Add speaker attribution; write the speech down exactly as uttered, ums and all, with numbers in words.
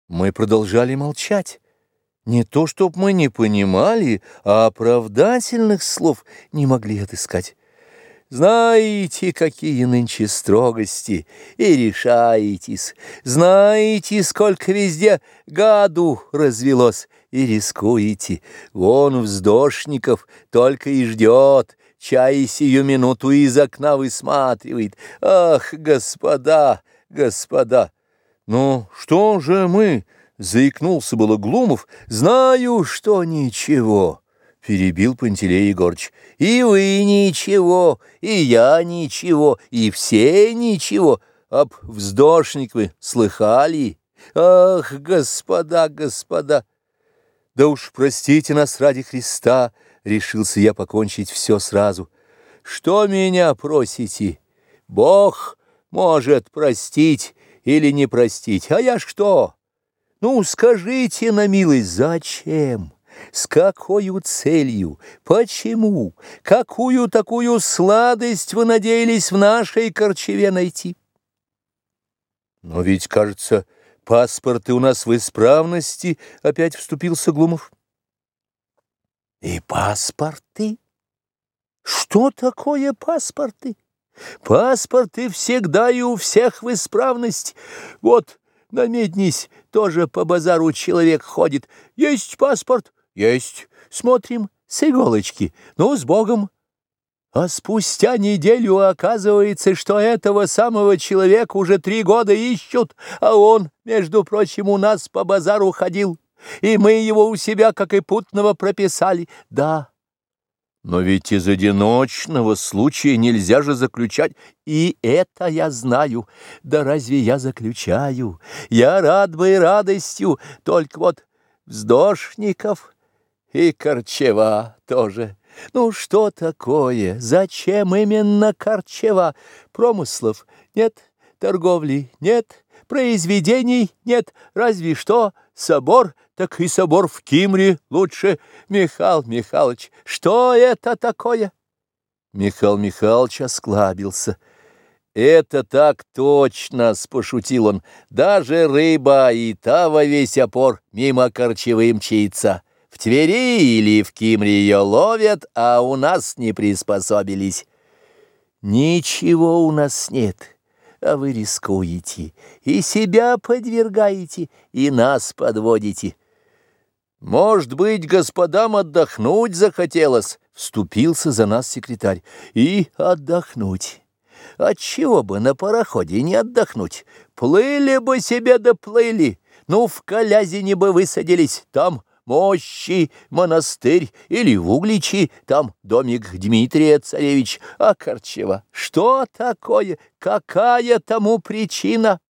Speaker 1: Мы продолжали молчать. Не то, чтоб мы не понимали, а оправдательных слов не могли отыскать. Знаете, какие нынче строгости, и решаетесь. Знаете, сколько везде гаду развелось, и рискуете. Вон вздошников только и ждет, чай сию минуту из окна высматривает. Ах, господа, господа! «Ну, что же мы?» — заикнулся было Глумов. «Знаю, что ничего», — перебил Пантелей Егорыч. «И вы ничего, и я ничего, и все ничего. Об вздошникове слыхали? Ах, господа, господа!» «Да уж простите нас ради Христа», — решился я покончить все сразу. «Что меня просите? Бог может простить или не простить, а я что? Ну, скажите на милость, зачем? С какою целью? Почему? Какую такую сладость вы надеялись в нашей корчеве найти?» «Но ведь, кажется, паспорты у нас в исправности», — опять вступился Глумов. «И паспорты? Что такое паспорты? Паспорты всегда и у всех в исправности. Вот на Меднись тоже по базару человек ходит. Есть паспорт? Есть. Смотрим, с иголочки. Ну, с Богом. А спустя неделю оказывается, что этого самого человека уже три года ищут, а он, между прочим, у нас по базару ходил, и мы его у себя, как и путного, прописали. Да. Но ведь из одиночного случая нельзя же заключать. И это я знаю. Да разве я заключаю? Я рад бы и радостью, только вот вздошников и корчева тоже. Ну что такое? Зачем именно корчева? Промыслов нет, торговли нет, произведений нет, разве что собор. Так и собор в Кимре лучше. Михаил Михайлович, что это такое?» Михаил Михайлович осклабился. «Это так точно, — пошутил он, — даже рыба и та во весь опор мимо корчевы мчится. В Твери или в Кимре ее ловят, а у нас не приспособились. Ничего у нас нет, а вы рискуете, и себя подвергаете, и нас подводите». «Может быть, господам отдохнуть захотелось?» — вступился за нас секретарь. «И отдохнуть. Отчего бы на пароходе не отдохнуть? Плыли бы себе да плыли. Ну, в Колязине бы высадились. Там Мощи, монастырь, или в Угличи, там домик Дмитрия Царевич. А Корчева, что такое? Какая тому причина?»